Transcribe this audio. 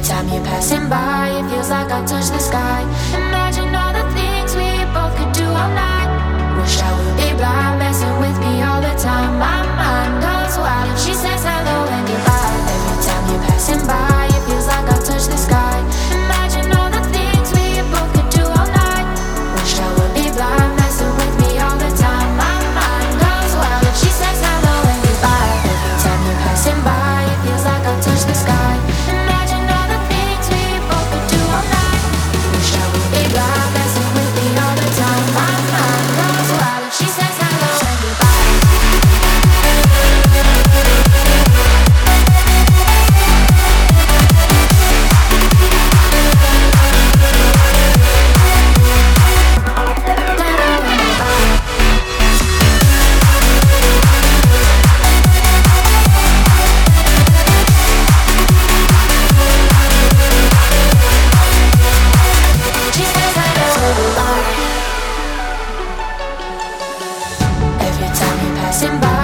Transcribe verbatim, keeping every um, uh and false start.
time you're passing by, it feels like I touch the sky. Imagine all the things we both could do all night. Wish I would be blind, messing with me all the time. My mind goes wild and she says hello and goodbye. Every time you're passing by, it feels like I touch the sky. Imagine all the things we both could do all night. Wish I would be blind, messing with me all the time. My mind goes wild and she says hello and goodbye. Every time you're passing by, it feels like I touch the sky. Imagine all the things we both could do all night. Wish I would be blind, messing with me all the time. My mind goes wild and she says hello and goodbye. She says hello and goodbye. Every time you're passing by,